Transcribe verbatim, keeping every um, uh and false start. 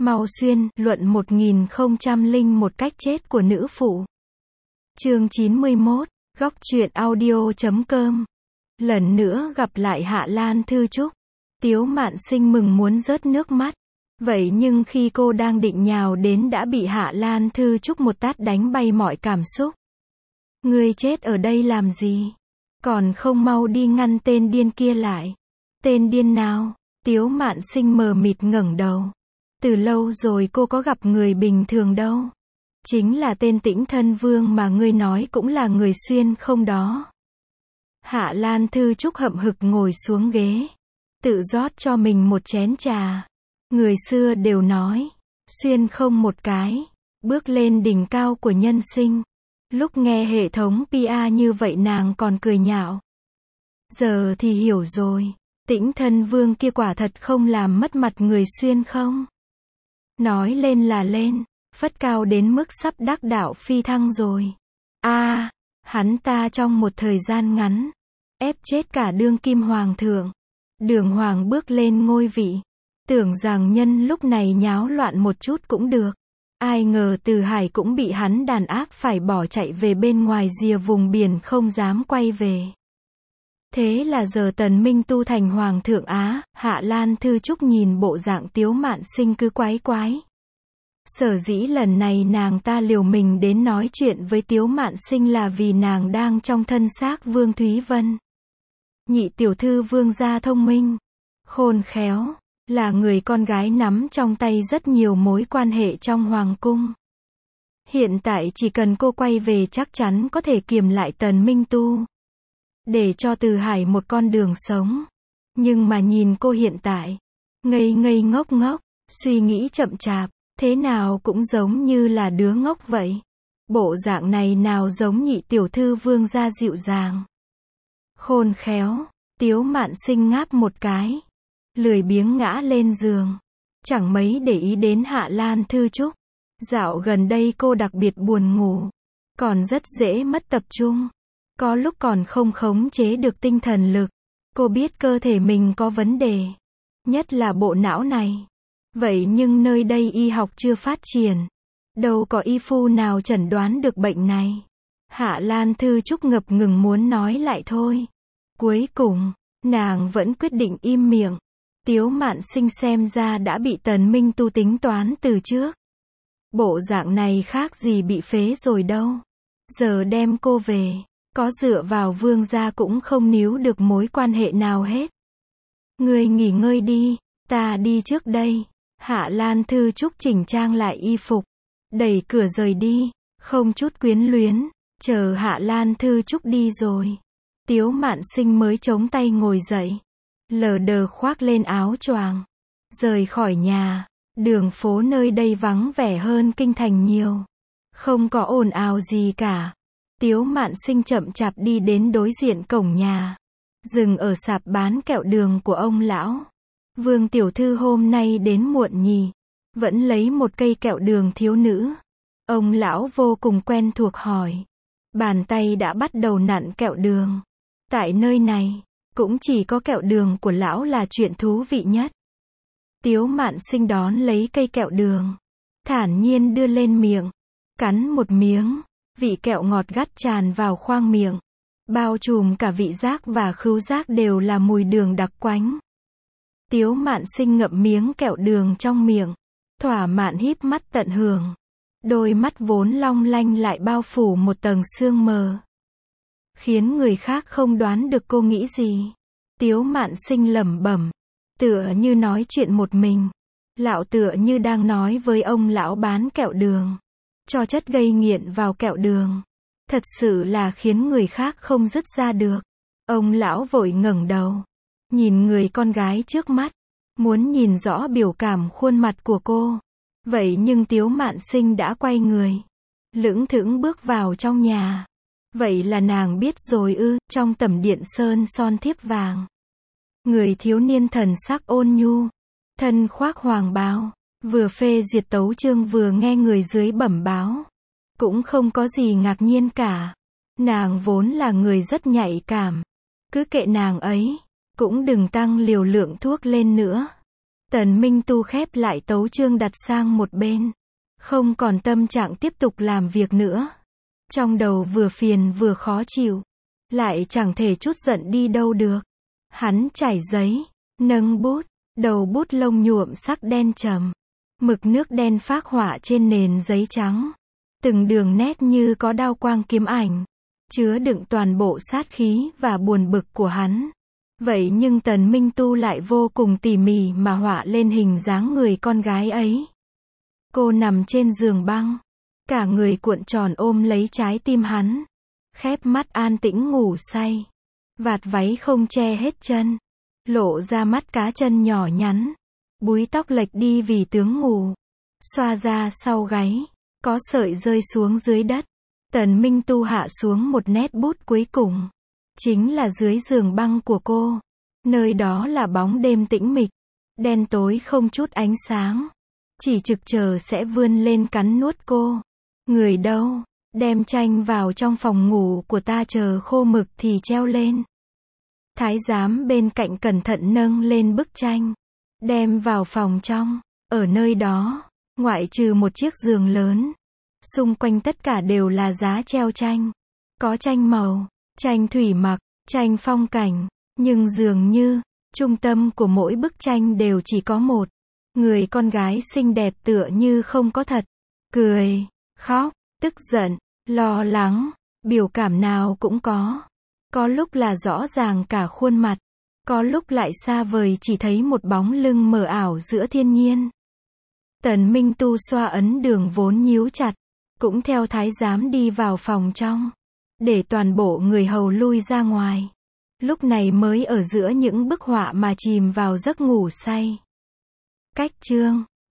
Mau xuyên, luận một nghìn không trăm lẻ một cách chết của nữ phụ. Chương chín mươi mốt, góc truyện audio chấm com. Lần nữa gặp lại Hạ Lan Thư Trúc. Tiếu Mạn Sinh mừng muốn rớt nước mắt. Vậy nhưng khi cô đang định nhào đến đã bị Hạ Lan Thư Trúc một tát đánh bay mọi cảm xúc. Ngươi chết ở đây làm gì? Còn không mau đi ngăn tên điên kia lại. Tên điên nào? Tiếu Mạn Sinh mờ mịt ngẩng đầu. Từ lâu rồi cô có gặp người bình thường đâu. Chính là tên Tĩnh Thân Vương mà ngươi nói cũng là người xuyên không đó. Hạ Lan Thư Trúc hậm hực ngồi xuống ghế. Tự rót cho mình một chén trà. Người xưa đều nói, xuyên không một cái, bước lên đỉnh cao của nhân sinh. Lúc nghe hệ thống pê e như vậy nàng còn cười nhạo. Giờ thì hiểu rồi, Tĩnh Thân Vương kia quả thật không làm mất mặt người xuyên không? Nói lên là lên, phất cao đến mức sắp đắc đạo phi thăng rồi. A, à, hắn ta trong một thời gian ngắn, ép chết cả đương kim hoàng thượng. Đường hoàng bước lên ngôi vị. Tưởng rằng nhân lúc này nháo loạn một chút cũng được. Ai ngờ Từ Hải cũng bị hắn đàn áp phải bỏ chạy về bên ngoài rìa vùng biển không dám quay về. Thế là giờ Tần Minh tu thành Hoàng thượng Á. Hạ Lan Thư Trúc nhìn bộ dạng Tiếu Mạn Sinh cứ quái quái. Sở dĩ lần này nàng ta liều mình đến nói chuyện với Tiếu Mạn Sinh là vì nàng đang trong thân xác Vương Thúy Vân. Nhị tiểu thư Vương gia thông minh, khôn khéo, là người con gái nắm trong tay rất nhiều mối quan hệ trong hoàng cung. Hiện tại chỉ cần cô quay về chắc chắn có thể kiềm lại Tần Minh Tu, để cho Từ Hải một con đường sống. Nhưng mà nhìn cô hiện tại, ngây ngây ngốc ngốc, suy nghĩ chậm chạp, thế nào cũng giống như là đứa ngốc vậy. Bộ dạng này nào giống nhị tiểu thư Vương gia dịu dàng, khôn khéo. Tiếu Mạn Sinh ngáp một cái, lười biếng ngã lên giường, chẳng mấy để ý đến Hạ Lan Thư Trúc. Dạo gần đây cô đặc biệt buồn ngủ, còn rất dễ mất tập trung, có lúc còn không khống chế được tinh thần lực. Cô biết cơ thể mình có vấn đề, nhất là bộ não này. Vậy nhưng nơi đây y học chưa phát triển, đâu có y phu nào chẩn đoán được bệnh này. Hạ Lan Thư Trúc ngập ngừng muốn nói lại thôi. Cuối cùng, nàng vẫn quyết định im miệng. Tiếu Mạn Sinh xem ra đã bị Tần Minh Tu tính toán từ trước. Bộ dạng này khác gì bị phế rồi đâu. Giờ đem cô về, có dựa vào Vương gia cũng không níu được mối quan hệ nào hết. Ngươi nghỉ ngơi đi, ta đi trước đây. Hạ Lan Thư Trúc chỉnh trang lại y phục, đẩy cửa rời đi, không chút quyến luyến. Chờ Hạ Lan Thư Trúc đi rồi, Tiếu Mạn Sinh mới chống tay ngồi dậy, lờ đờ khoác lên áo choàng, rời khỏi nhà. Đường phố nơi đây vắng vẻ hơn kinh thành nhiều, không có ồn ào gì cả. Tiếu Mạn Sinh chậm chạp đi đến đối diện cổng nhà, dừng ở sạp bán kẹo đường của ông lão. Vương tiểu thư hôm nay đến muộn nhỉ? Vẫn lấy một cây kẹo đường thiếu nữ. Ông lão vô cùng quen thuộc hỏi. Bàn tay đã bắt đầu nặn kẹo đường. Tại nơi này, cũng chỉ có kẹo đường của lão là chuyện thú vị nhất. Tiếu Mạn Sinh đón lấy cây kẹo đường, thản nhiên đưa lên miệng, cắn một miếng, vị kẹo ngọt gắt tràn vào khoang miệng, bao trùm cả vị giác và khứu giác đều là mùi đường đặc quánh. Tiếu Mạn Sinh ngậm miếng kẹo đường trong miệng, thỏa mãn híp mắt tận hưởng. Đôi mắt vốn long lanh lại bao phủ một tầng sương mờ, khiến người khác không đoán được cô nghĩ gì. Tiếu Mạn Sinh lẩm bẩm, tựa như nói chuyện một mình. Lão tựa như đang nói với ông lão bán kẹo đường, cho chất gây nghiện vào kẹo đường, thật sự là khiến người khác không dứt ra được. Ông lão vội ngẩng đầu, nhìn người con gái trước mắt, muốn nhìn rõ biểu cảm khuôn mặt của cô. Vậy nhưng Tiếu Mạn Sinh đã quay người, lững thững bước vào trong nhà. Vậy là nàng biết rồi ư? Trong tẩm điện sơn son thiếp vàng, người thiếu niên thần sắc ôn nhu, thân khoác hoàng bào, vừa phê duyệt tấu chương vừa nghe người dưới bẩm báo, cũng không có gì ngạc nhiên cả. Nàng vốn là người rất nhạy cảm, cứ kệ nàng ấy, cũng đừng tăng liều lượng thuốc lên nữa. Tần Minh Tu khép lại tấu chương đặt sang một bên. Không còn tâm trạng tiếp tục làm việc nữa. Trong đầu vừa phiền vừa khó chịu. Lại chẳng thể chút giận đi đâu được. Hắn trải giấy, nâng bút, đầu bút lông nhuộm sắc đen trầm. Mực nước đen phác họa trên nền giấy trắng. Từng đường nét như có đao quang kiếm ảnh. Chứa đựng toàn bộ sát khí và buồn bực của hắn. Vậy nhưng Tần Minh Tu lại vô cùng tỉ mỉ mà họa lên hình dáng người con gái ấy. Cô nằm trên giường băng. Cả người cuộn tròn ôm lấy trái tim hắn. Khép mắt an tĩnh ngủ say. Vạt váy không che hết chân. Lộ ra mắt cá chân nhỏ nhắn. Búi tóc lệch đi vì tướng ngủ. Xoa ra sau gáy. Có sợi rơi xuống dưới đất. Tần Minh Tu hạ xuống một nét bút cuối cùng. Chính là dưới giường băng của cô. Nơi đó là bóng đêm tĩnh mịch. Đen tối không chút ánh sáng. Chỉ trực chờ sẽ vươn lên cắn nuốt cô. Người đâu? Đem tranh vào trong phòng ngủ của ta chờ khô mực thì treo lên. Thái giám bên cạnh cẩn thận nâng lên bức tranh. Đem vào phòng trong. Ở nơi đó, ngoại trừ một chiếc giường lớn. Xung quanh tất cả đều là giá treo tranh. Có tranh màu, tranh thủy mặc, tranh phong cảnh. Nhưng dường như, trung tâm của mỗi bức tranh đều chỉ có một. Người con gái xinh đẹp tựa như không có thật. Cười, khóc, tức giận, lo lắng, biểu cảm nào cũng có. Có lúc là rõ ràng cả khuôn mặt. Có lúc lại xa vời chỉ thấy một bóng lưng mờ ảo giữa thiên nhiên. Tần Minh Tu xoa ấn đường vốn nhíu chặt. Cũng theo thái giám đi vào phòng trong. Để toàn bộ người hầu lui ra ngoài. Lúc này mới ở giữa những bức họa mà chìm vào giấc ngủ say. Cách chương